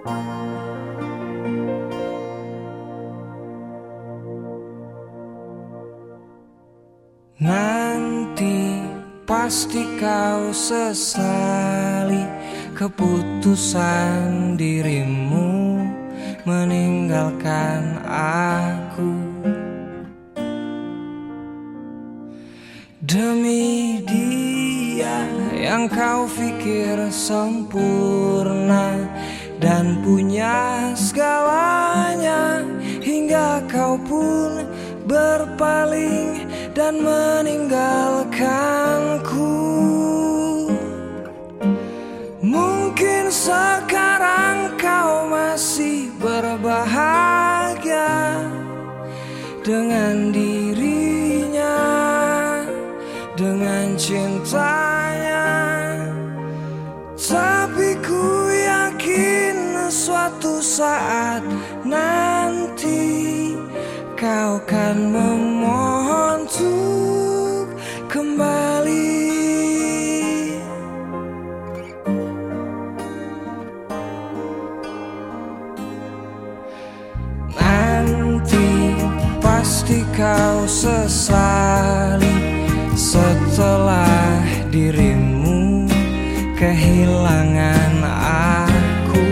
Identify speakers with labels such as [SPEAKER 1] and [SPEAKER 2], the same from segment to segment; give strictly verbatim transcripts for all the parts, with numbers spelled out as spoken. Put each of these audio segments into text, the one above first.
[SPEAKER 1] Nanti pasti kau sesali keputusan dirimu meninggalkan aku. Demi dia yang kau pikir sempurna dan punya segalanya, hingga kau pun berpaling dan meninggalkanku. Mungkin sekarang kau masih berbahagia dengan dirinya, dengan cintanya, tapi ku yakin suatu saat nanti kau kan memohon untuk kembali. Nanti pasti kau sesali setelah dirimu kehilangan aku.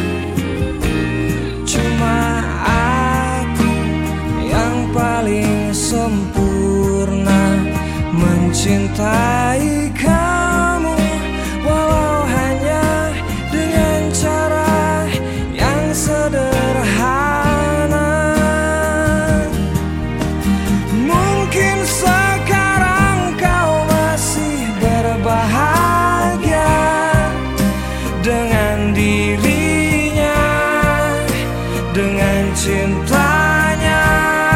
[SPEAKER 1] Cuma aku yang paling sempurna mencintai kamu, walau hanya dengan cara yang sederhana. Mungkin sekarang kau masih berbahagia dengan dirinya, dengan cintanya,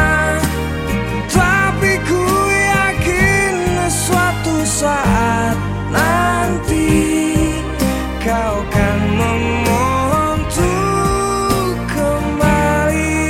[SPEAKER 1] tapi ku yakin suatu saat nanti kau kan memohon untuk kembali.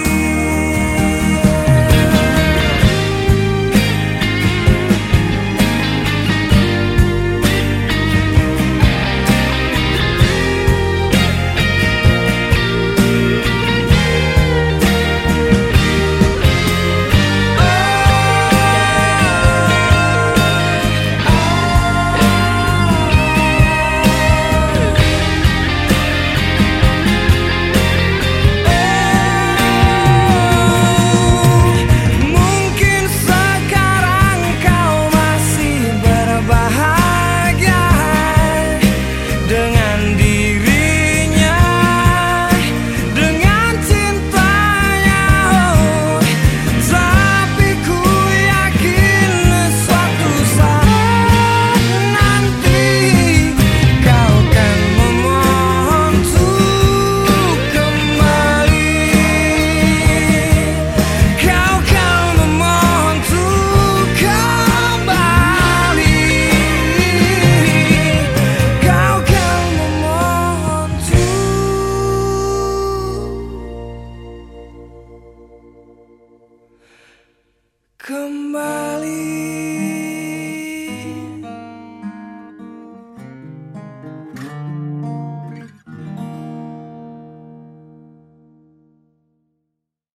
[SPEAKER 1] Kembali.